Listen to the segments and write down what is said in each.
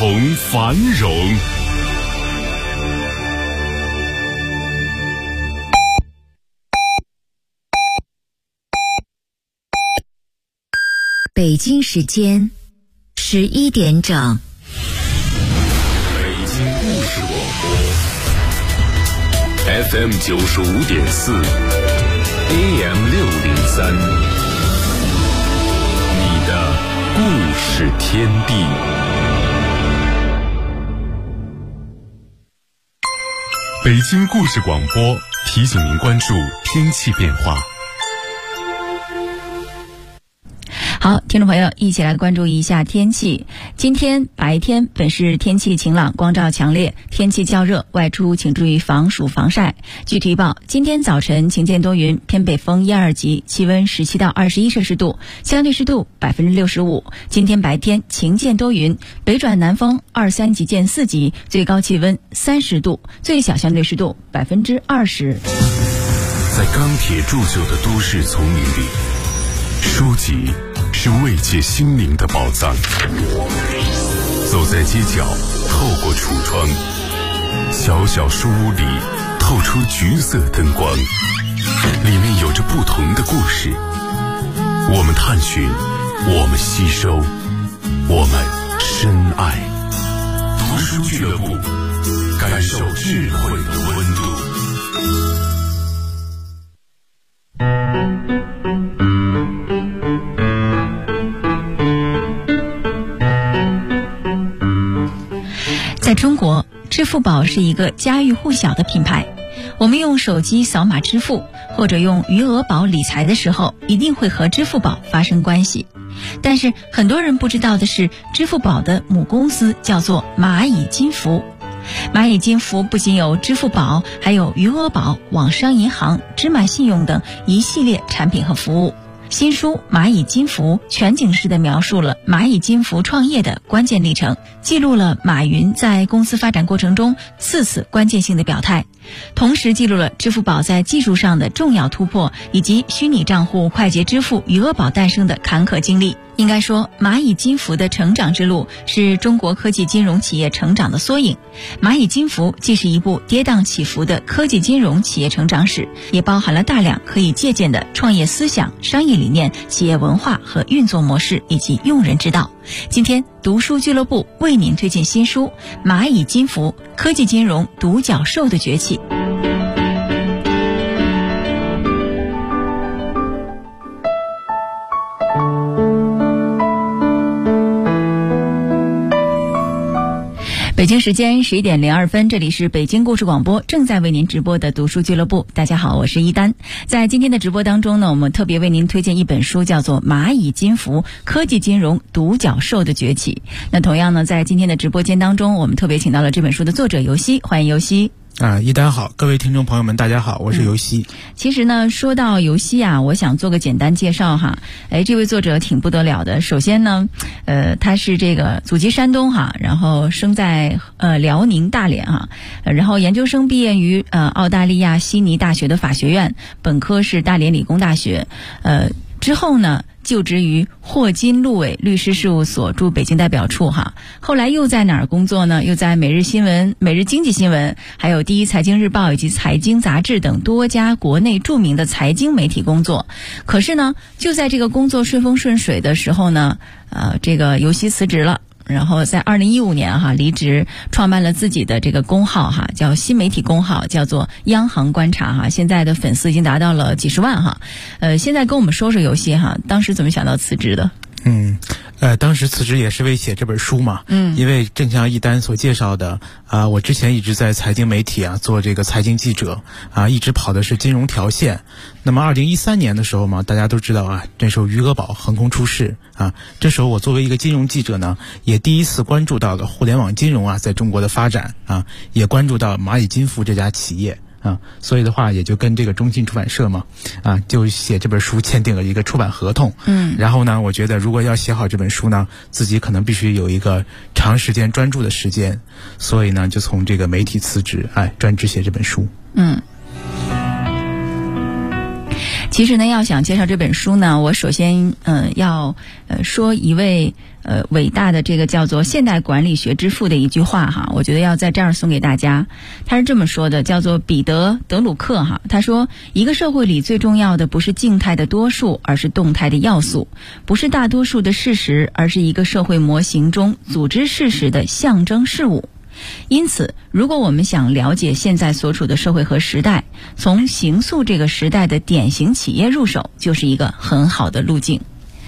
同繁荣。 北京时间11点整。 北京故事广播 FM 95.4 AM 603，你的故事天地。北京故事广播提醒您关注天气变化。 好，听众朋友，一起来关注一下天气。今天白天本市天气晴朗，光照强烈，天气较热，外出请注意防暑防晒。具体预报：今天早晨晴间多云，偏北风1、2级，气温17到21摄氏度，相对湿度65%。今天白天晴间多云，北转南风2、3级见4级，最高气温30度，最小相对湿度20%。 在钢铁铸就的都市丛林里，书籍是慰藉心灵的宝藏。走在街角，透过橱窗，小小书屋里透出橘色灯光，里面有着不同的故事。我们探寻，我们吸收，我们深爱。读书俱乐部，感受智慧的温度。 在中国，支付宝是一个家喻户晓的品牌。我们用手机扫码支付，或者用余额宝理财的时候，一定会和支付宝发生关系。但是很多人不知道的是，支付宝的母公司叫做蚂蚁金服。蚂蚁金服不仅有支付宝，还有余额宝、网商银行、芝麻信用等一系列产品和服务。新书《蚂蚁金服》全景式地描述了蚂蚁金服创业的关键历程，记录了马云在公司发展过程中4次关键性的表态，同时记录了支付宝在技术上的重要突破，以及虚拟账户、快捷支付、余额宝诞生的坎坷经历。应该说，蚂蚁金服的成长之路是中国科技金融企业成长的缩影。蚂蚁金服既是一部跌宕起伏的科技金融企业成长史，也包含了大量可以借鉴的创业思想、商业理念、企业文化和运作模式以及用人之道。今天读书俱乐部为您推荐新书《蚂蚁金服：科技金融独角兽的崛起》。北京时间11点02分，这里是北京故事广播正在为您直播的读书俱乐部。大家好，我是一丹。在今天的直播当中呢，我们特别为您推荐一本书，叫做《蚂蚁金服：科技金融独角兽的崛起》。那同样呢，在今天的直播间当中，我们特别请到了这本书的作者尤希，欢迎尤希。 一丹好，各位听众朋友们大家好，我是尤希。 其实呢，说到尤希啊，我想做个简单介绍哈。这位作者挺不得了的。首先呢，他是这个祖籍山东哈，然后生在辽宁大连哈，然后研究生毕业于澳大利亚悉尼大学的法学院，本科是大连理工大学，之后呢就职于霍金路伟律师事务所驻北京代表处哈，后来又在哪儿工作呢？又在每日新闻、每日经济新闻，还有第一财经日报以及财经杂志等多家国内著名的财经媒体工作。可是呢，就在这个工作顺风顺水的时候呢，这个尤希辞职了。然后在2015年哈离职，创办了自己的这个公号哈，叫新媒体公号，叫做央行观察哈。现在的粉丝已经达到了几十万哈。现在跟我们说说尤希哈，当时怎么想到辞职的？ 当时辞职也是为写这本书嘛。因为正像一丹所介绍的我之前一直在财经媒体做这个财经记者一直跑的是金融条线。那么2013年的时候嘛，大家都知道这时候余额宝横空出世这时候我作为一个金融记者呢，也第一次关注到了互联网金融在中国的发展也关注到蚂蚁金服这家企业。所以的话也就跟这个中信出版社嘛就写这本书签订了一个出版合同。然后呢，我觉得如果要写好这本书呢，自己可能必须有一个长时间专注的时间，所以呢就从这个媒体辞职专职写这本书。 其实呢，要想介绍这本书呢，我首先要说一位伟大的这个叫做现代管理学之父的一句话哈，我觉得要在这儿送给大家。他是这么说的，叫做彼得·德鲁克哈。他说，一个社会里最重要的不是静态的多数，而是动态的要素；不是大多数的事实，而是一个社会模型中组织事实的象征事物。因此，如果我们想了解现在所处的社会和时代，从形塑这个时代的典型企业入手，就是一个很好的路径。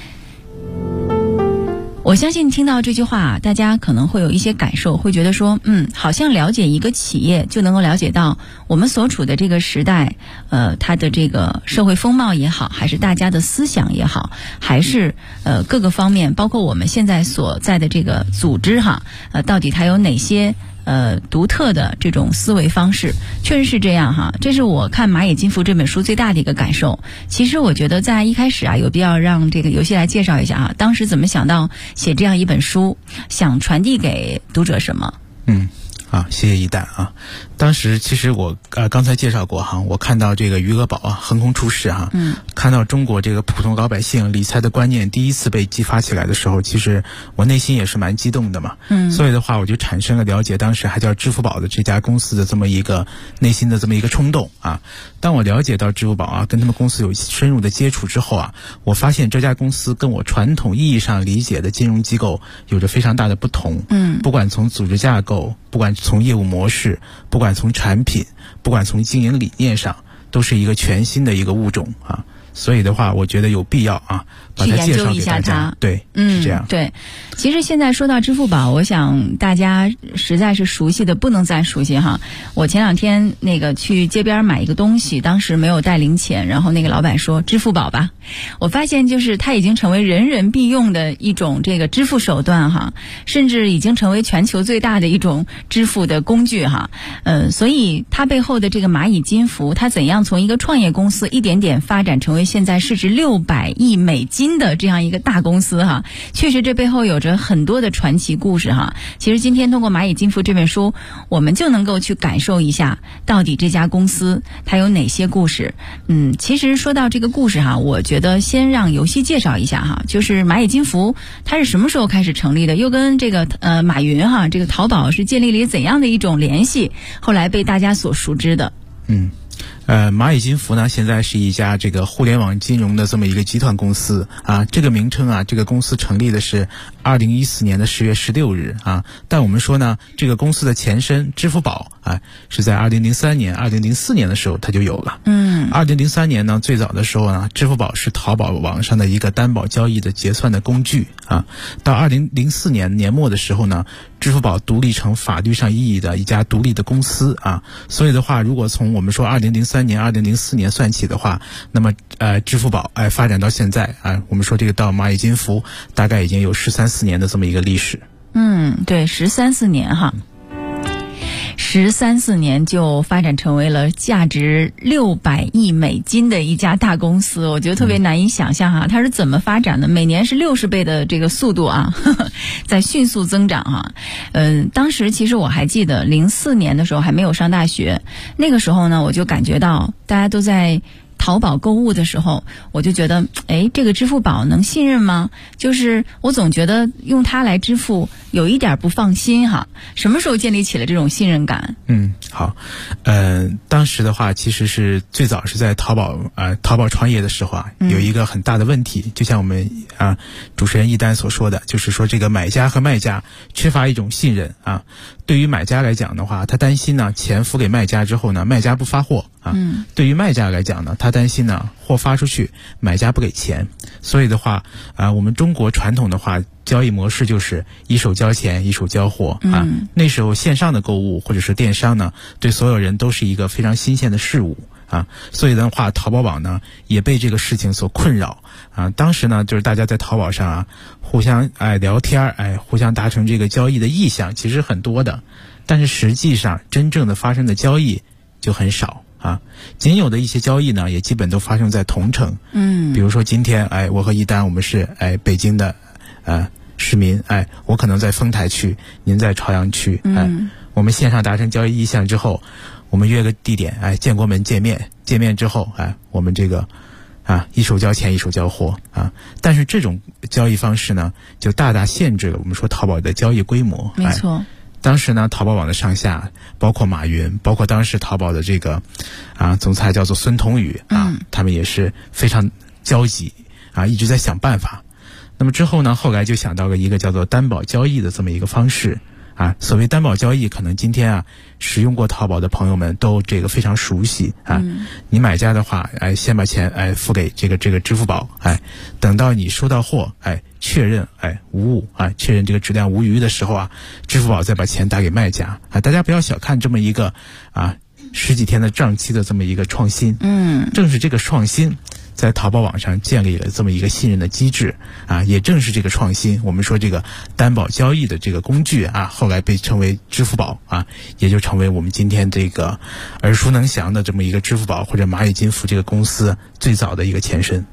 我相信听到这句话，大家可能会有一些感受，会觉得说，好像了解一个企业就能够了解到我们所处的这个时代，它的这个社会风貌也好，还是大家的思想也好，还是各个方面，包括我们现在所在的这个组织哈，到底它有哪些独特的这种思维方式。确实是这样哈，这是我看《蚂蚁金服》这本书最大的一个感受。其实我觉得在一开始有必要让这个游戏来介绍一下哈，当时怎么想到写这样一本书，想传递给读者什么？ 谢谢一蛋啊。当时其实我刚才介绍过哈，我看到这个余额宝横空出世哈，看到中国这个普通老百姓理财的观念第一次被激发起来的时候，其实我内心也是蛮激动的嘛。所以的话，我就产生了了解当时还叫支付宝的这家公司的这么一个内心的这么一个冲动啊。当我了解到支付宝跟他们公司有深入的接触之后我发现这家公司跟我传统意义上理解的金融机构有着非常大的不同。不管从组织架构，不管从业务模式，不管从产品，不管从经营理念上，都是一个全新的一个物种啊。所以的话，我觉得有必要把它介绍给大家。对，是这样。 对，其实现在说到支付宝，我想大家实在是熟悉的不能再熟悉哈。我前两天去街边买一个东西，当时没有带零钱，然后那个老板说支付宝吧。我发现就是它已经成为人人必用的一种这个支付手段哈，甚至已经成为全球最大的一种支付的工具哈。所以它背后的这个蚂蚁金服，它怎样从一个创业公司一点点发展成为现在市值600亿美金的这样一个大公司哈，确实这背后有着很多的传奇故事哈。其实今天通过蚂蚁金服这本书，我们就能够去感受一下到底这家公司它有哪些故事。其实说到这个故事哈，我觉得先让游戏介绍一下哈，就是蚂蚁金服它是什么时候开始成立的，又跟这个马云哈这个淘宝是建立了怎样的一种联系，后来被大家所熟知的。 蚂蚁金服呢，现在是一家这个互联网金融的这么一个集团公司这个名称这个公司成立的是2014年的10月16日但我们说呢，这个公司的前身支付宝是在2003年、2004年的时候它就有了。2003年呢，最早的时候呢，支付宝是淘宝网上的一个担保交易的结算的工具到2004年年末的时候呢，支付宝独立成法律上意义的一家独立的公司所以的话，如果从我们说2003年、2004年算起的话，那么支付宝发展到现在我们说这个到蚂蚁金服大概已经有13、14年的这么一个历史。 对，13、14年哈。13、14年就发展成为了价值600亿美金的一家大公司，我觉得特别难以想象它是怎么发展的，每年是60倍的这个速度在迅速增长当时其实我还记得04年的时候还没有上大学，那个时候呢，我就感觉到大家都在淘宝购物的时候，我就觉得这个支付宝能信任吗？就是我总觉得用它来支付有一点不放心什么时候建立起了这种信任感？ 好，当时的话其实是最早是在淘宝创业的时候有一个很大的问题，就像我们主持人一丹所说的，就是说这个买家和卖家缺乏一种信任对于买家来讲的话，他担心呢钱付给卖家之后呢，卖家不发货对于卖家来讲呢，他担心呢货发出去买家不给钱。所以的话我们中国传统的话交易模式就是一手交钱一手交货那时候线上的购物或者是电商呢，对所有人都是一个非常新鲜的事物所以的话淘宝网呢也被这个事情所困扰当时呢就是大家在淘宝上互相聊天互相达成这个交易的意向其实很多的，但是实际上真正的发生的交易就很少仅有的一些交易呢也基本都发生在同城比如说今天我和一丹我们是北京的市民我可能在丰台区，您在朝阳区我们线上达成交易意向之后，我们约个地点建国门见面之后我们这个一手交钱一手交货但是这种交易方式呢，就大大限制了我们说淘宝的交易规模。 没错。 当时呢，淘宝网的上下，包括马云，包括当时淘宝的这个总裁叫做孙彤宇他们也是非常焦急一直在想办法。那么之后呢，后来就想到了一个叫做担保交易的这么一个方式所谓担保交易，可能今天使用过淘宝的朋友们都这个非常熟悉你买家的话先把钱付给这个支付宝等到你收到货确认无误确认这个质量无虞的时候支付宝再把钱打给卖家大家不要小看这么一个十几天的账期的这么一个创新正是这个创新在淘宝网上建立了这么一个信任的机制也正是这个创新，我们说这个担保交易的这个工具后来被称为支付宝也就成为我们今天这个耳熟能详的这么一个支付宝或者蚂蚁金服这个公司最早的一个前身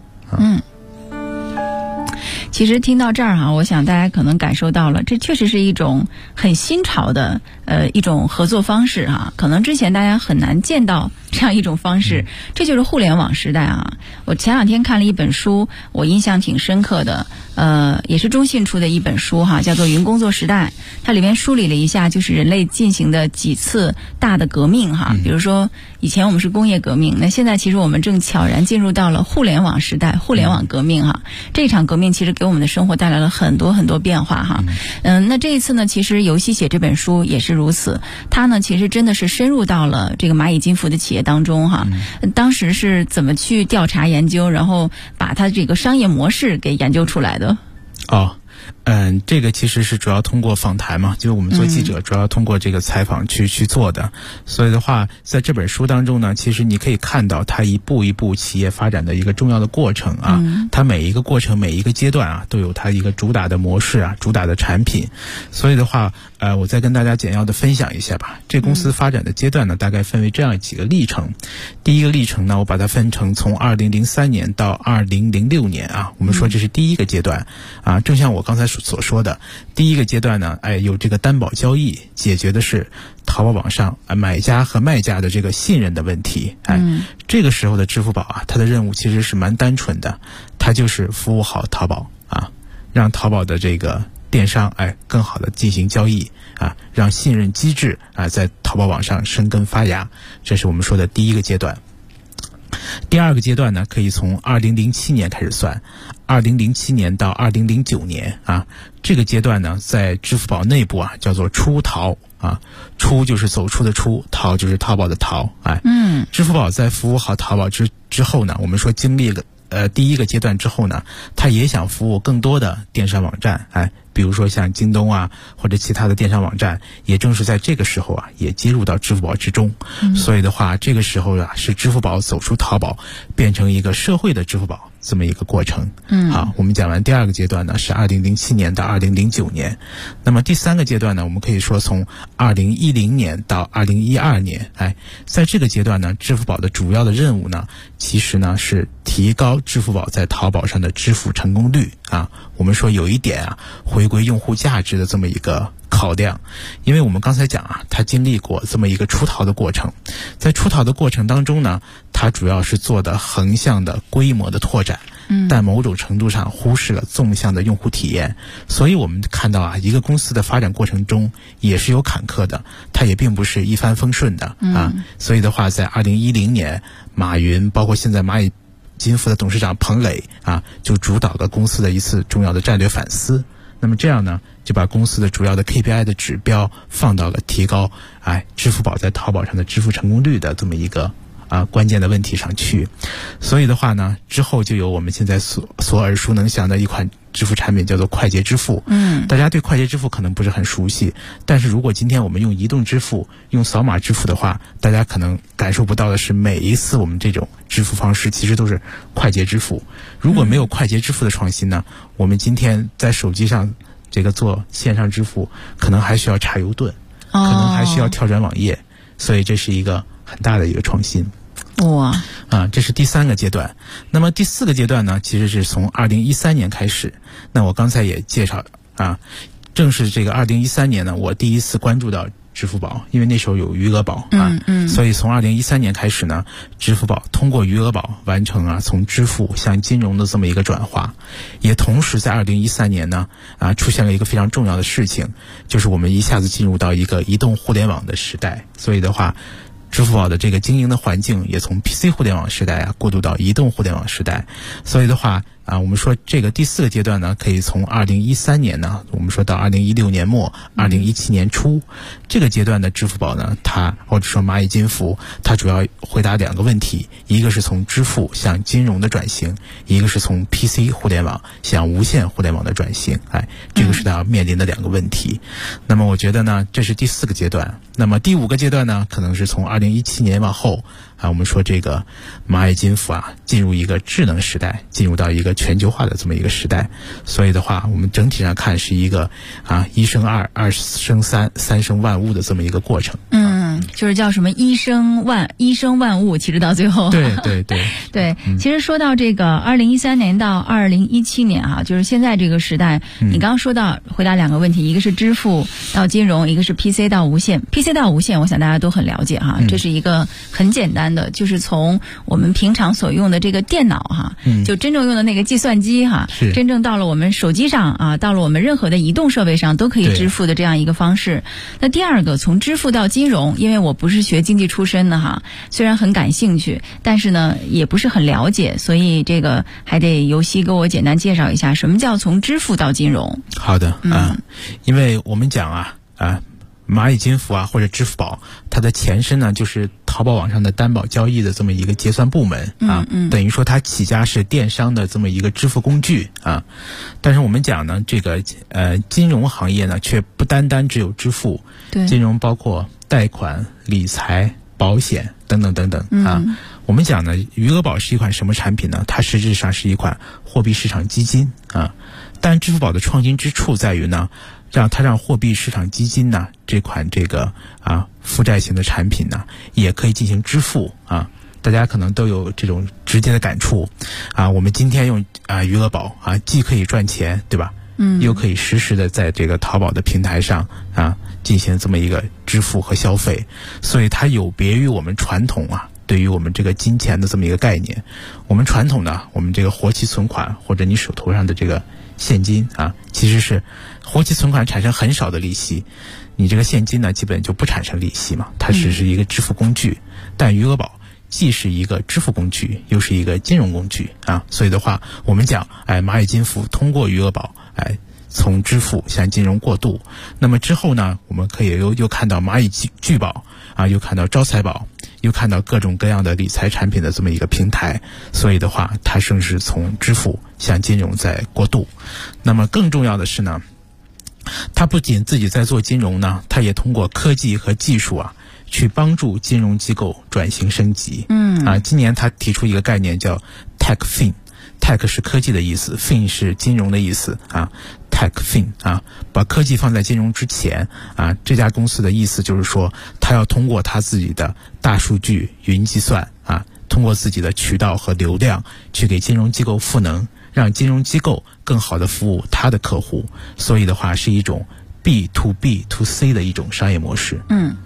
其实听到这儿我想大家可能感受到了，这确实是一种很新潮的一种合作方式可能之前大家很难见到这样一种方式，这就是互联网时代我前两天看了一本书，我印象挺深刻的，也是中信出的一本书叫做《云工作时代》，它里面梳理了一下就是人类进行的几次大的革命比如说以前我们是工业革命，那现在其实我们正悄然进入到了互联网时代，互联网革命这场革命其实给我们的生活带来了很多很多变化那这一次呢，其实游戏写这本书也是如此，它呢其实真的是深入到了这个蚂蚁金服的企业当中当时是怎么去调查研究，然后把它这个商业模式给研究出来的？ 这个其实是主要通过访谈嘛，就是我们做记者主要通过这个采访去做的。所以的话，在这本书当中呢，其实你可以看到它一步一步企业发展的一个重要的过程它每一个过程每一个阶段都有它一个主打的模式主打的产品。所以的话我再跟大家简要的分享一下吧。这公司发展的阶段呢，大概分为这样几个历程。第一个历程呢，我把它分成从2003年到2006年我们说这是第一个阶段正像我刚才所说的，第一个阶段呢有这个担保交易，解决的是淘宝网上买家和卖家的这个信任的问题这个时候的支付宝它的任务其实是蛮单纯的，它就是服务好淘宝让淘宝的这个电商更好的进行交易让信任机制在淘宝网上生根发芽，这是我们说的第一个阶段。第二个阶段呢，可以从2007年开始算，2007年到2009年这个阶段呢，在支付宝内部叫做出淘出就是走出的出，淘就是淘宝的淘支付宝在服务好淘宝之后呢，我们说经历了第一个阶段之后呢，它也想服务更多的电商网站比如说像京东或者其他的电商网站，也正是在这个时候也接入到支付宝之中所以的话，这个时候是支付宝走出淘宝，变成一个社会的支付宝这么一个过程好，我们讲完第二个阶段呢，是2007年到2009年。那么第三个阶段呢，我们可以说从2010年到2012年在这个阶段呢，支付宝的主要的任务呢，其实呢是提高支付宝在淘宝上的支付成功率我们说有一点回归用户价值的这么一个考量。因为我们刚才讲它经历过这么一个出淘的过程，在出淘的过程当中呢，它主要是做的横向的规模的拓展但某种程度上忽视了纵向的用户体验。所以我们看到一个公司的发展过程中也是有坎坷的，它也并不是一帆风顺的所以的话，在2010年，马云包括现在蚂蚁金服的董事长彭磊就主导了公司的一次重要的战略反思。那么这样呢，就把公司的主要的 KPI 的指标放到了提高支付宝在淘宝上的支付成功率的这么一个关键的问题上去。所以的话呢，之后就有我们现在所耳熟能详的一款支付产品叫做快捷支付大家对快捷支付可能不是很熟悉，但是如果今天我们用移动支付用扫码支付的话，大家可能感受不到的是，每一次我们这种支付方式其实都是快捷支付。如果没有快捷支付的创新呢，我们今天在手机上这个做线上支付可能还需要查油盾可能还需要跳转网页所以这是一个很大的一个创新这是第三个阶段。那么第四个阶段呢，其实是从2013年开始。那我刚才也介绍正是这个2013年呢，我第一次关注到支付宝，因为那时候有余额宝啊，所以从2013年开始呢，支付宝通过余额宝完成从支付向金融的这么一个转化，也同时在2013年呢出现了一个非常重要的事情，就是我们一下子进入到一个移动互联网的时代，所以的话，支付宝的这个经营的环境也从 PC 互联网时代过渡到移动互联网时代，所以的话我们说这个第4个阶段呢，可以从2013年呢，我们说到2016年末，2017年初，这个阶段的支付宝呢，它或者说蚂蚁金服，它主要回答2个问题，一个是从支付向金融的转型，一个是从 PC 互联网向无线互联网的转型，这个是它面临的2个问题。那么我觉得呢，这是第4个阶段。那么第5个阶段呢，可能是从2017年往后我们说这个蚂蚁金服进入一个智能时代，进入到一个全球化的这么一个时代，所以的话，我们整体上看是一个一生二，二生三，三生万物的这么一个过程。 就是叫什么一生万物，其实到最后。对。其实说到这个2013年到2017年就是现在这个时代，你刚刚说到回答2个问题，一个是支付到金融，一个是 PC 到无线。PC 到无线，我想大家都很了解这是一个很简单的，就是从我们平常所用的这个电脑就真正用的那个计算机真正到了我们手机上到了我们任何的移动设备上都可以支付的这样一个方式。那第2个，从支付到金融，因为我不是学经济出身的虽然很感兴趣，但是呢也不是很了解，所以这个还得由西给我简单介绍一下什么叫从支付到金融。 好的因为我们讲蚂蚁金服或者支付宝，它的前身呢就是淘宝网上的担保交易的这么一个结算部门等于说它起家是电商的这么一个支付工具但是我们讲呢，这个金融行业呢却不单单只有支付，金融包括贷款、理财、保险等等等等我们讲呢，余额宝是一款什么产品呢？它实质上是一款货币市场基金但支付宝的创新之处在于呢，让货币市场基金呢这款负债型的产品呢也可以进行支付大家可能都有这种直接的感触我们今天用余额宝既可以赚钱，对吧？又可以实时的在这个淘宝的平台上进行这么一个支付和消费，所以它有别于我们传统对于我们这个金钱的这么一个概念。我们传统呢，我们这个活期存款或者你手头上的这个现金其实是活期存款产生很少的利息，你这个现金呢基本就不产生利息嘛，它只是一个支付工具。但余额宝既是一个支付工具，又是一个金融工具所以的话，我们讲蚂蚁金服通过余额宝从支付向金融过渡。那么之后呢，我们可以又看到蚂蚁聚宝又看到招财宝，又看到各种各样的理财产品的这么一个平台，所以的话，它正是从支付向金融在过渡。那么更重要的是呢，它不仅自己在做金融呢，它也通过科技和技术去帮助金融机构转型升级。今年他提出一个概念叫 TechFin。Tech 是科技的意思 ，Fin 是金融的意思TechFin 把科技放在金融之前这家公司的意思就是说，他要通过他自己的大数据、云计算通过自己的渠道和流量去给金融机构赋能，让金融机构更好的服务他的客户。所以的话，是一种 B to B to C 的一种商业模式。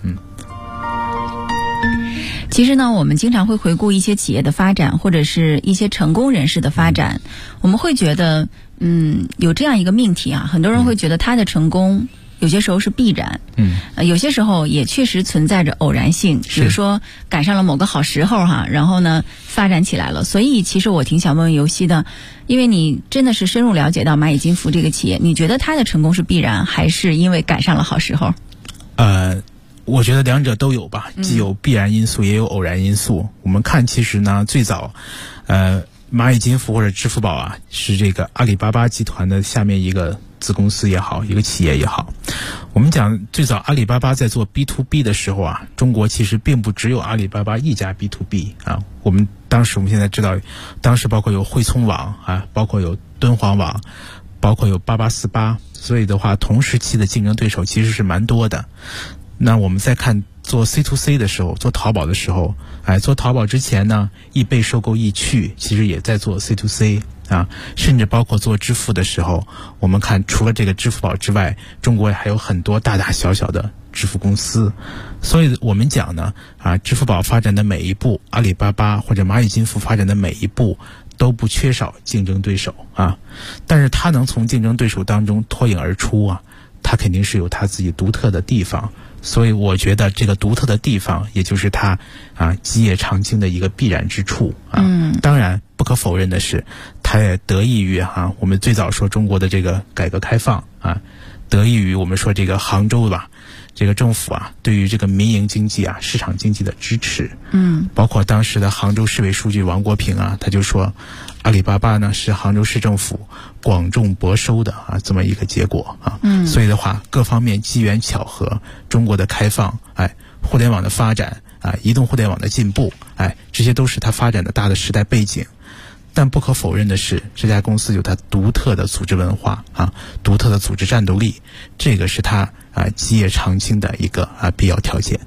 其实呢，我们经常会回顾一些企业的发展，或者是一些成功人士的发展，我们会觉得有这样一个命题很多人会觉得他的成功有些时候是必然，有些时候也确实存在着偶然性，比如说赶上了某个好时候然后呢发展起来了。所以其实我挺想问问尤西的，因为你真的是深入了解到蚂蚁金服这个企业，你觉得它的成功是必然，还是因为赶上了好时候？ 我觉得两者都有吧，既有必然因素也有偶然因素。我们看其实呢，最早蚂蚁金服或者支付宝是这个阿里巴巴集团的下面一个子公司也好，一个企业也好。我们讲最早阿里巴巴在做 B to B 的时候中国其实并不只有阿里巴巴一家 B to B 我们现在知道，当时包括有汇聪网包括有敦煌网，包括有8848，所以的话同时期的竞争对手其实是蛮多的。那我们再看做 C to C 的时候，做淘宝的时候做淘宝之前呢，易贝收购易趣其实也在做 C to C 啊，甚至包括做支付的时候，我们看除了这个支付宝之外，中国还有很多大大小小的支付公司。所以我们讲呢，支付宝发展的每一步，阿里巴巴或者蚂蚁金服发展的每一步都不缺少竞争对手啊，但是它能从竞争对手当中脱颖而出啊，它肯定是有它自己独特的地方。所以我觉得这个独特的地方，也就是它基业长青的一个必然之处啊。当然不可否认的是，它也得益于我们最早说中国的这个改革开放啊，得益于我们说这个杭州吧，这个政府对于这个民营经济市场经济的支持。包括当时的杭州市委书记王国平他就说，阿里巴巴呢是杭州市政府广种博收的这么一个结果啊。所以的话，各方面机缘巧合，中国的开放，互联网的发展移动互联网的进步，这些都是它发展的大的时代背景。但不可否认的是，这家公司有它独特的组织文化独特的组织战斗力，这个是它基业长青的一个必要条件。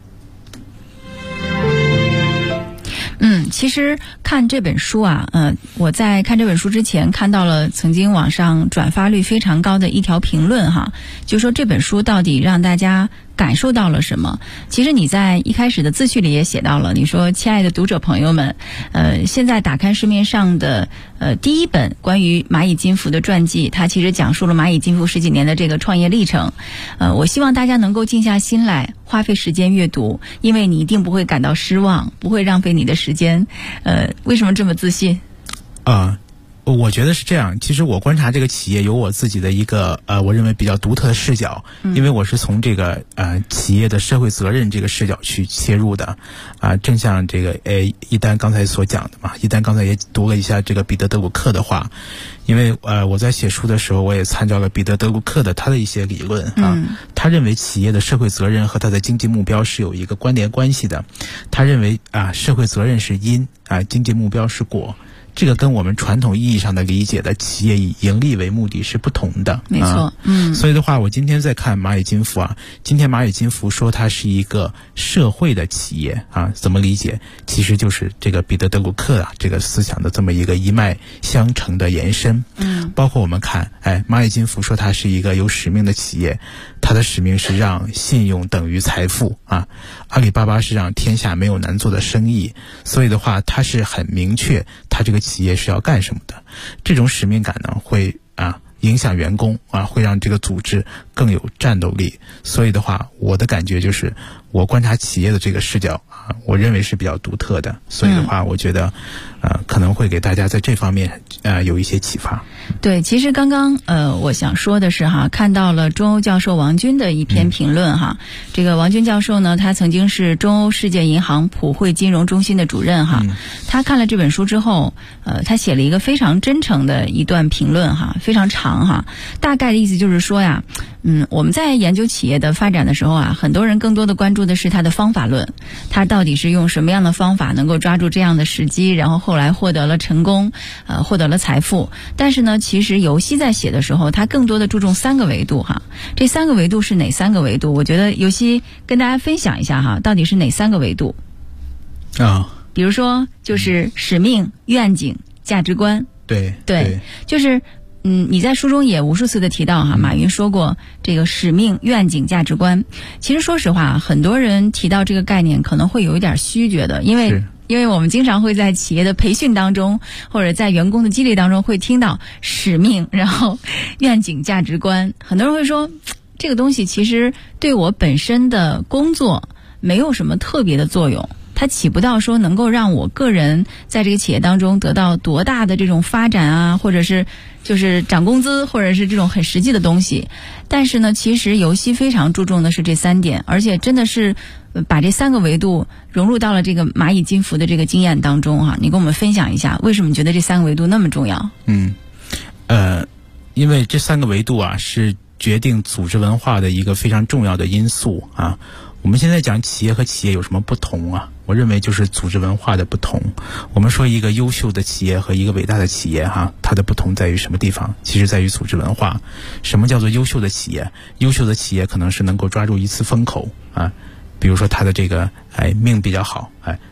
其实看这本书我在看这本书之前看到了曾经网上转发率非常高的一条评论就说这本书到底让大家感受到了什么。其实你在一开始的自序里也写到了，你说亲爱的读者朋友们，现在打开市面上的第一本关于蚂蚁金服的传记，它其实讲述了蚂蚁金服10几年的这个创业历程。我希望大家能够静下心来，花费时间阅读，因为你一定不会感到失望，不会浪费你的时间。为什么这么自信？ 我觉得是这样。其实我观察这个企业有我自己的一个我认为比较独特的视角，因为我是从这个企业的社会责任这个视角去切入的正像这个一丹刚才所讲的嘛，一丹刚才也读了一下这个彼得德鲁克的话。因为我在写书的时候，我也参照了彼得德鲁克的他的一些理论他认为企业的社会责任和他的经济目标是有一个关联关系的。他认为社会责任是因经济目标是果。这个跟我们传统意义上的理解的企业以盈利为目的是不同的。 没错。 所以的话，我今天在看蚂蚁金服今天蚂蚁金服说它是一个社会的企业怎么理解？其实就是这个彼得德鲁克这个思想的这么一个一脉相承的延伸。包括我们看蚂蚁金服说它是一个有使命的企业，它的使命是让信用等于财富阿里巴巴是让天下没有难做的生意。所以的话，它是很明确它这个企业是要干什么的。这种使命感呢，会影响员工会让这个组织更有战斗力。所以的话，我的感觉就是我观察企业的这个视角我认为是比较独特的。所以的话，我觉得可能会给大家在这方面有一些启发。 对，其实刚刚我想说的是看到了中欧教授王军的一篇评论这个王军教授呢，他曾经是中欧世界银行普惠金融中心的主任他看了这本书之后他写了一个非常真诚的一段评论非常长大概的意思就是说我们在研究企业的发展的时候很多人更多的关注的是它的方法论，它到底是用什么样的方法能够抓住这样的时机，然后后来获得了成功，获得了财富。但是呢，其实尤西在写的时候，他更多的注重3个维度这3个维度是哪3个维度？我觉得尤西跟大家分享一下到底是哪3个维度比如说就是使命、愿景、价值观。对，就是你在书中也无数次的提到马云说过这个使命、愿景、价值观。其实说实话，很多人提到这个概念可能会有一点虚觉的，因为我们经常会在企业的培训当中，或者在员工的激励当中会听到使命，然后愿景、价值观。很多人会说，这个东西其实对我本身的工作没有什么特别的作用，它起不到说能够让我个人在这个企业当中得到多大的这种发展或者是就是涨工资，或者是这种很实际的东西。但是呢，其实尤西非常注重的是这3点，而且真的是把这3个维度融入到了这个蚂蚁金服的这个经验当中你跟我们分享一下，为什么你觉得这3个维度那么重要？ 因为这3个维度是决定组织文化的一个非常重要的因素我们现在讲企业和企业有什么不同我认为就是组织文化的不同。我们说一个优秀的企业和一个伟大的企业它的不同在于什么地方？其实在于组织文化。什么叫做优秀的企业？优秀的企业可能是能够抓住一次风口比如说它的这个命比较好它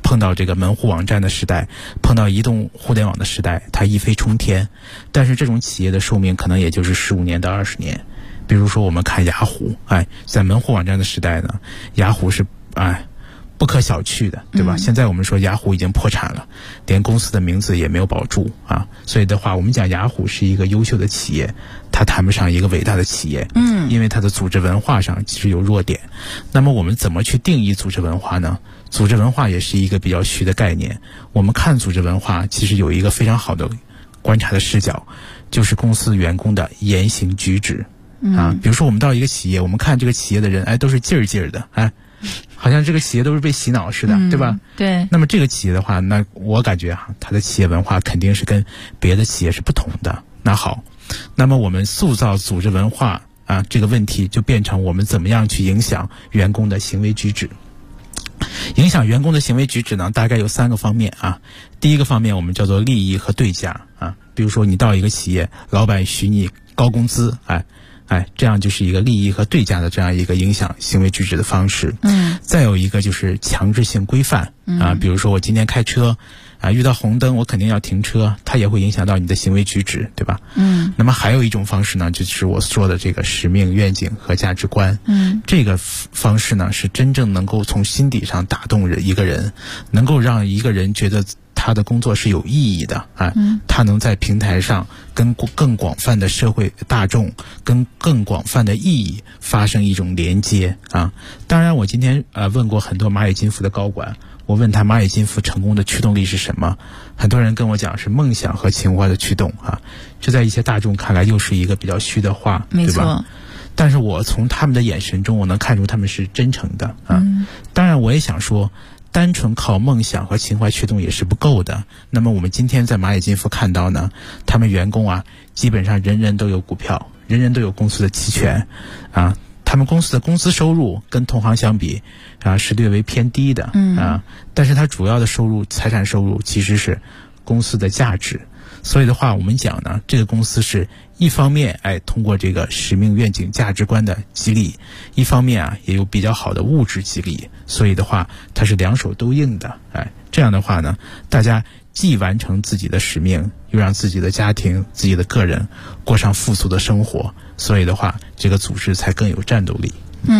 碰到这个门户网站的时代，碰到移动互联网的时代，它一飞冲天。但是这种企业的寿命可能也就是15年到20年。比如说我们看雅虎，在门户网站的时代呢，雅虎是不可小觑的，对吧？现在我们说雅虎已经破产了，连公司的名字也没有保住啊。所以的话，我们讲雅虎是一个优秀的企业，它谈不上一个伟大的企业，因为它的组织文化上其实有弱点。那么我们怎么去定义组织文化呢？组织文化也是一个比较虚的概念。我们看组织文化，其实有一个非常好的观察的视角，就是公司员工的言行举止比如说我们到一个企业，我们看这个企业的人，都是劲儿劲儿的，好像这个企业都是被洗脑似的，对吧？ 对。 那么这个企业的话，那我感觉它的企业文化肯定是跟别的企业是不同的。那好，那么我们塑造组织文化这个问题就变成我们怎么样去影响员工的行为举止。影响员工的行为举止呢，大概有3个方面第一个方面我们叫做利益和对价比如说你到一个企业，老板许你高工资，这样就是一个利益和对价的这样一个影响行为举止的方式。再有一个就是强制性规范比如说我今天开车遇到红灯我肯定要停车，它也会影响到你的行为举止，对吧？那么还有一种方式呢，就是我说的这个使命、愿景和价值观。这个方式呢，是真正能够从心底上打动一个人，能够让一个人觉得他的工作是有意义的他能在平台上跟更广泛的社会大众跟更广泛的意义发生一种连接当然我今天问过很多蚂蚁金服的高管，我问他蚂蚁金服成功的驱动力是什么，很多人跟我讲是梦想和情怀的驱动这在一些大众看来又是一个比较虚的话， 没错， 对吧？但是我从他们的眼神中我能看出他们是真诚的当然我也想说，单纯靠梦想和情怀驱动也是不够的。那么我们今天在蚂蚁金服看到呢，他们员工基本上人人都有股票，人人都有公司的期权他们公司的工资收入跟同行相比是略微偏低的但是它主要的收入财产收入其实是公司的价值。所以的话我们讲呢，这个公司是一方面通过这个使命、愿景、价值观的激励，一方面也有比较好的物质激励，所以的话它是两手都硬的这样的话呢，大家既完成自己的使命，又让自己的家庭、自己的个人过上富足的生活，所以的话这个组织才更有战斗力。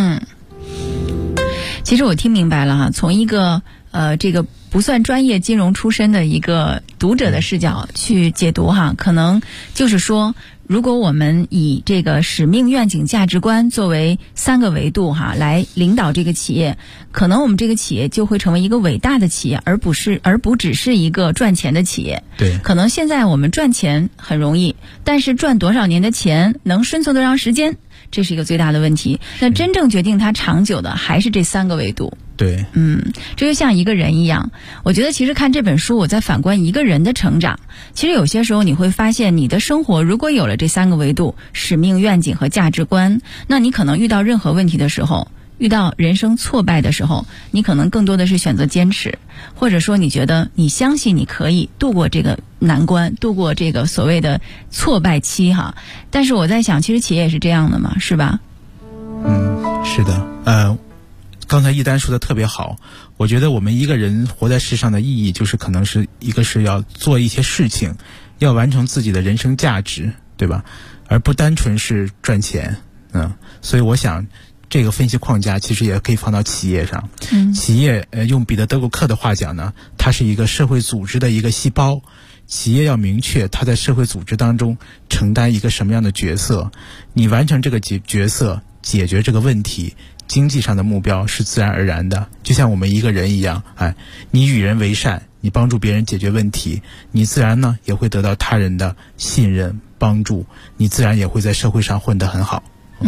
其实我听明白了从一个这个不算专业金融出身的一个读者的视角去解读可能就是说，如果我们以这个使命、愿景、价值观作为3个维度来领导这个企业，可能我们这个企业就会成为一个伟大的企业，而不只是一个赚钱的企业。 对， 可能现在我们赚钱很容易，但是赚多少年的钱，能生存多长时间，这是一个最大的问题。那真正决定它长久的还是这3个维度。 对， 这就像一个人一样，我觉得其实看这本书，我在反观一个人的成长，其实有些时候你会发现，你的生活如果有了这3个维度，使命、愿景和价值观，那你可能遇到任何问题的时候，遇到人生挫败的时候，你可能更多的是选择坚持，或者说你觉得你相信你可以度过这个难关，度过这个所谓的挫败期但是我在想，其实企业也是这样的嘛，是吧？ 是的。刚才一丹说的特别好，我觉得我们一个人活在世上的意义，就是可能是一个是要做一些事情，要完成自己的人生价值，对吧？而不单纯是赚钱。所以我想这个分析框架其实也可以放到企业上。企业用彼得·德鲁克的话讲呢，它是一个社会组织的一个细胞。企业要明确它在社会组织当中承担一个什么样的角色，你完成这个角色，解决这个问题，经济上的目标是自然而然的。就像我们一个人一样，你与人为善，你帮助别人解决问题，你自然呢也会得到他人的信任帮助，你自然也会在社会上混得很好。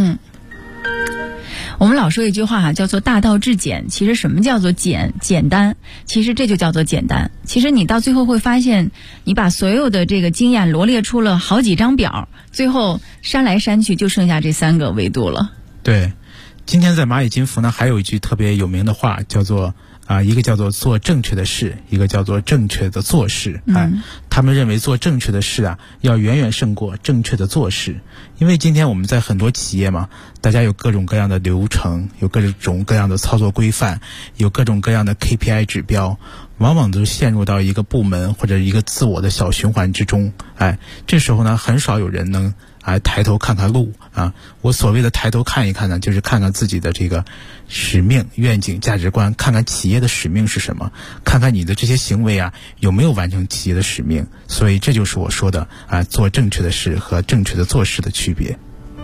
我们老说一句话叫做大道至简。其实什么叫做简单？其实这就叫做简单。其实你到最后会发现，你把所有的这个经验罗列出了好几张表，最后删来删去就剩下这3个维度了。 对， 今天在蚂蚁金服呢，还有一句特别有名的话，叫做一个叫做做正确的事，一个叫做正确的做事。他们认为做正确的事要远远胜过正确的做事。因为今天我们在很多企业嘛，大家有各种各样的流程，有各种各样的操作规范，有各种各样的 KPI 指标，往往都陷入到一个部门或者一个自我的小循环之中。这时候呢，很少有人能抬头看看路我所谓的抬头看一看呢，就是看看自己的这个使命、愿景、价值观，看看企业的使命是什么，看看你的这些行为有没有完成企业的使命。所以这就是我说的做正确的事和正确的做事的区别。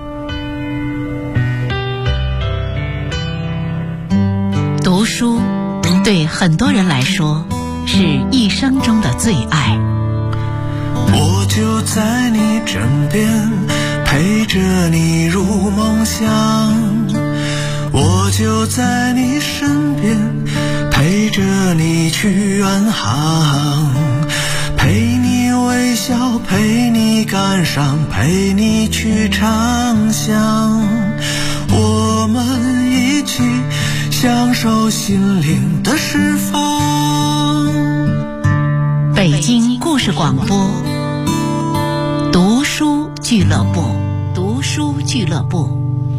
读书对很多人来说是一生中的最爱。 我就在你枕边，陪着你入梦乡，我就在你身边，陪着你去远航，陪你微笑，陪你感伤，陪你去畅想，我们一起享受心灵的释放。 北京故事广播，读书俱乐部，读书俱乐部。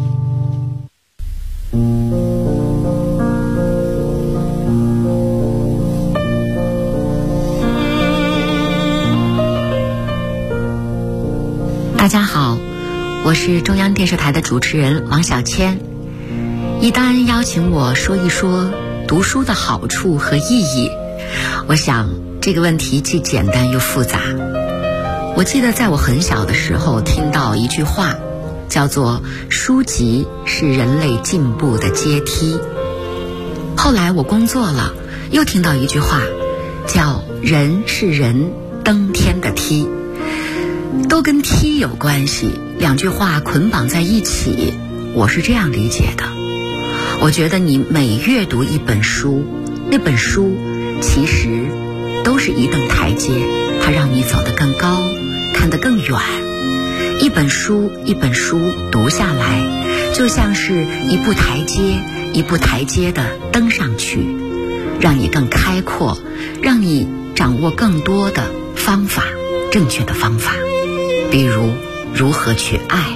大家好，我是中央电视台的主持人王小千。一丹邀请我说一说读书的好处和意义，我想这个问题既简单又复杂。我记得在我很小的时候听到一句话，叫做书籍是人类进步的阶梯。后来我工作了，又听到一句话，叫人是人登天的梯，都跟梯有关系，两句话捆绑在一起，我是这样理解的。我觉得你每阅读一本书，那本书其实都是一等台阶，它让你走得更高，看得更远。一本书一本书读下来，就像是一步台阶一步台阶的登上去，让你更开阔，让你掌握更多的方法，正确的方法，比如如何去爱。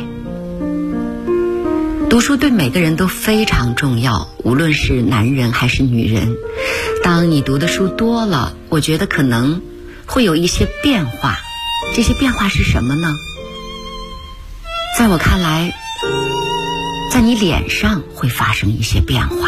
读书对每个人都非常重要，无论是男人还是女人。当你读的书多了，我觉得可能会有一些变化。这些变化是什么呢？在我看来，在你脸上会发生一些变化。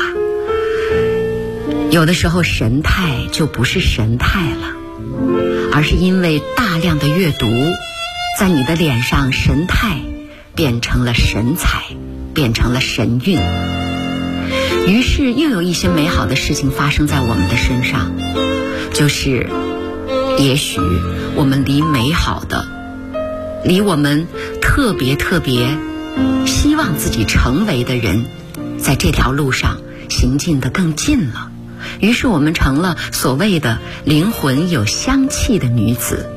有的时候神态就不是神态了，而是因为大量的阅读，在你的脸上神态变成了神采，变成了神韵，于是又有一些美好的事情发生在我们的身上，就是也许我们离美好的，离我们特别希望自己成为的人，在这条路上行进得更近了，于是我们成了所谓的灵魂有香气的女子。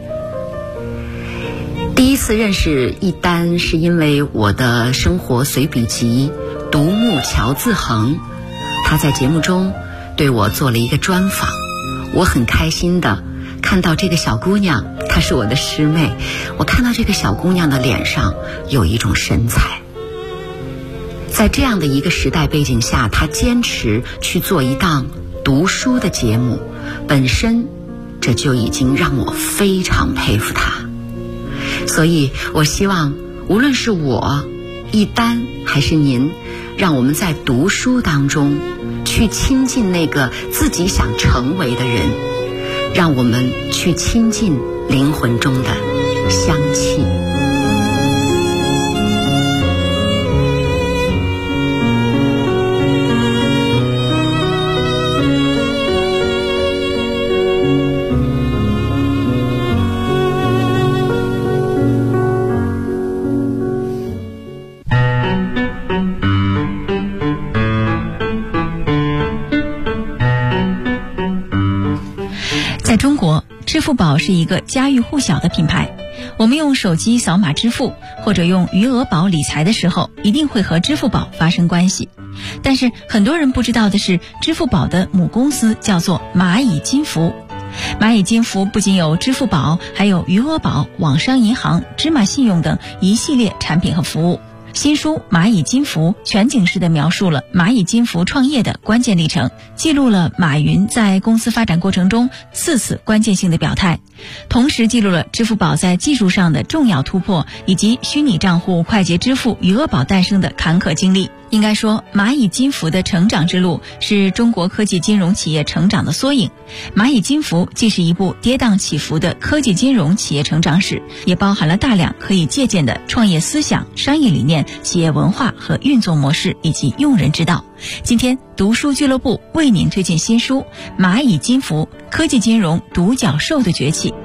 第一次认识一丹是因为我的生活随笔集独木桥自横，他在节目中对我做了一个专访，我很开心的看到这个小姑娘，她是我的师妹，我看到这个小姑娘的脸上有一种神采。在这样的一个时代背景下，她坚持去做一档读书的节目，本身这就已经让我非常佩服她。所以我希望无论是我一丹还是您，让我们在读书当中去亲近那个自己想成为的人，让我们去亲近灵魂中的香气。 在中国，支付宝是一个家喻户晓的品牌。我们用手机扫码支付或者用余额宝理财的时候，一定会和支付宝发生关系。 但是很多人不知道的是，支付宝的母公司叫做蚂蚁金服。蚂蚁金服不仅有支付宝，还有余额宝、网商银行、芝麻信用等一系列产品和服务。新书《蚂蚁金服》全景式地描述了蚂蚁金服创业的关键历程，记录了马云在公司发展过程中4次关键性的表态，同时记录了支付宝在技术上的重要突破，以及虚拟账户、快捷支付、余额宝诞生的坎坷经历。应该说，蚂蚁金服的成长之路是中国科技金融企业成长的缩影。蚂蚁金服既是一部跌宕起伏的科技金融企业成长史，也包含了大量可以借鉴的创业思想、商业理念、企业文化和运作模式以及用人之道。今天读书俱乐部为您推荐新书《蚂蚁金服：科技金融独角兽的崛起》。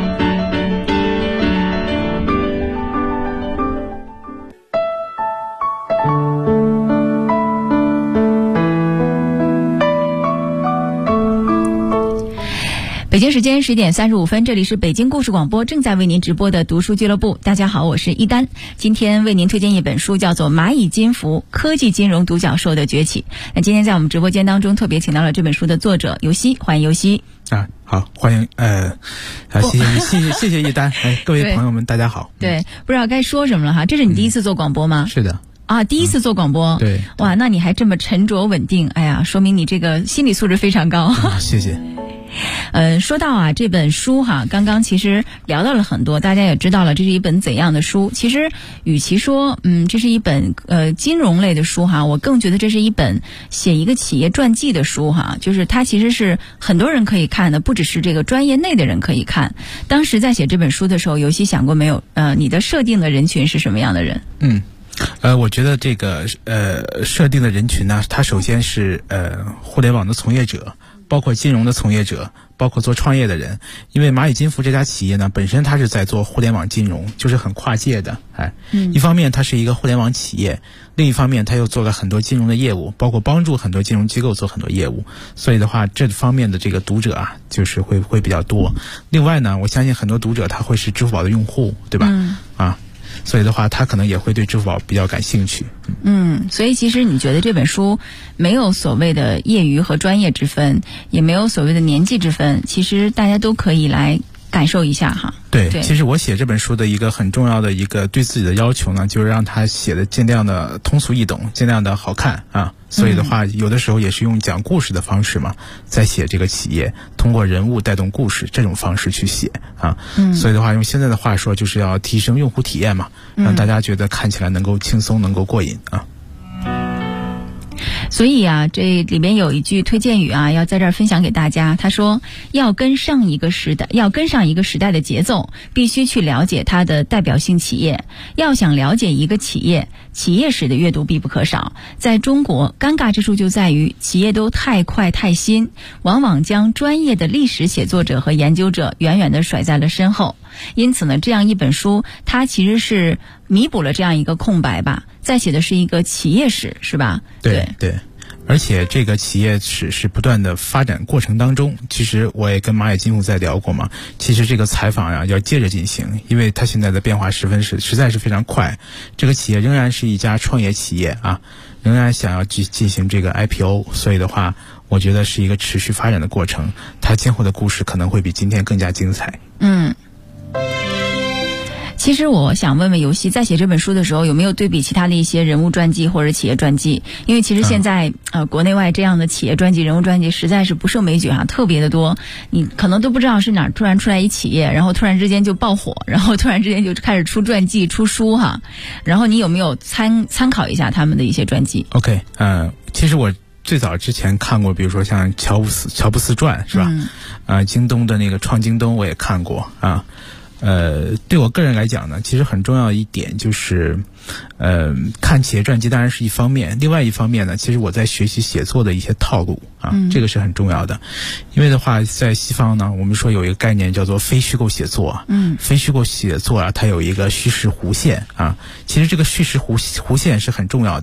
北京时间10点35分，这里是北京故事广播正在为您直播的读书俱乐部。大家好，我是一丹，今天为您推荐一本书，叫做《蚂蚁金服：科技金融独角兽的崛起》。那今天在我们直播间当中特别请到了这本书的作者尤希，欢迎尤希。 好，欢迎，谢谢一丹，各位朋友们，大家好。 对，不知道该说什么了哈，这是你第一次做广播吗？ 是的。 第一次做广播。 对。 哇，那你还这么沉着稳定，哎呀，说明你这个心理素质非常高。 谢谢。 说到这本书刚刚其实聊到了很多，大家也知道了这是一本怎样的书。其实与其说这是一本金融类的书我更觉得这是一本写一个企业传记的书就是它其实是很多人可以看的，不只是这个专业内的人可以看。当时在写这本书的时候，尤其想过没有你的设定的人群是什么样的人？ 我觉得这个设定的人群呢，它首先是互联网的从业者，包括金融的从业者，包括做创业的人。因为蚂蚁金服这家企业呢，本身它是在做互联网金融，就是很跨界的。一方面它是一个互联网企业，另一方面它又做了很多金融的业务，包括帮助很多金融机构做很多业务。所以的话，这方面的这个读者就是会比较多。另外呢，我相信很多读者他会是支付宝的用户，对吧？所以的话，他可能也会对支付宝比较感兴趣。 所以其实你觉得这本书没有所谓的业余和专业之分，也没有所谓的年纪之分，其实大家都可以来感受一下对，其实我写这本书的一个很重要的一个对自己的要求呢，就是让它写的尽量的通俗易懂，尽量的好看所以的话，有的时候也是用讲故事的方式在写这个企业，通过人物带动故事这种方式去写所以的话，用现在的话说，就是要提升用户体验让大家觉得看起来能够轻松，能够过瘾所以这里面有一句推荐语要在这儿分享给大家。他说，要跟上一个时代的节奏，必须去了解它的代表性企业。要想了解一个企业，企业史的阅读必不可少。在中国，尴尬之处就在于企业都太快太新，往往将专业的历史写作者和研究者远远地甩在了身后。因此呢，这样一本书它其实是弥补了这样一个空白吧，再写的是一个企业史，是吧？ 对，而且这个企业史是不断的发展过程当中，其实我也跟蚂蚁金服在聊过其实这个采访要接着进行，因为它现在的变化实在是非常快。这个企业仍然是一家创业企业仍然想要进行这个 IPO， 所以的话，我觉得是一个持续发展的过程，它今后的故事可能会比今天更加精彩。 其实我想问问尤希，在写这本书的时候，有没有对比其他的一些人物传记或者企业传记？因为其实现在国内外这样的企业传记、人物传记实在是不胜枚举特别的多。你可能都不知道是哪儿突然出来一企业，然后突然之间就爆火，然后突然之间就开始出传记、出书然后你有没有参考一下他们的一些传记 ？OK， 其实我最早之前看过，比如说像乔布斯传是吧？京东的那个创京东我也看过对我个人来讲呢，其实很重要的一点就是，看企业传记当然是一方面，另外一方面呢，其实我在学习写作的一些套路这个是很重要的。因为的话，在西方呢，我们说有一个概念叫做非虚构写作非虚构写作它有一个叙事弧线其实这个叙事弧线是很重要的。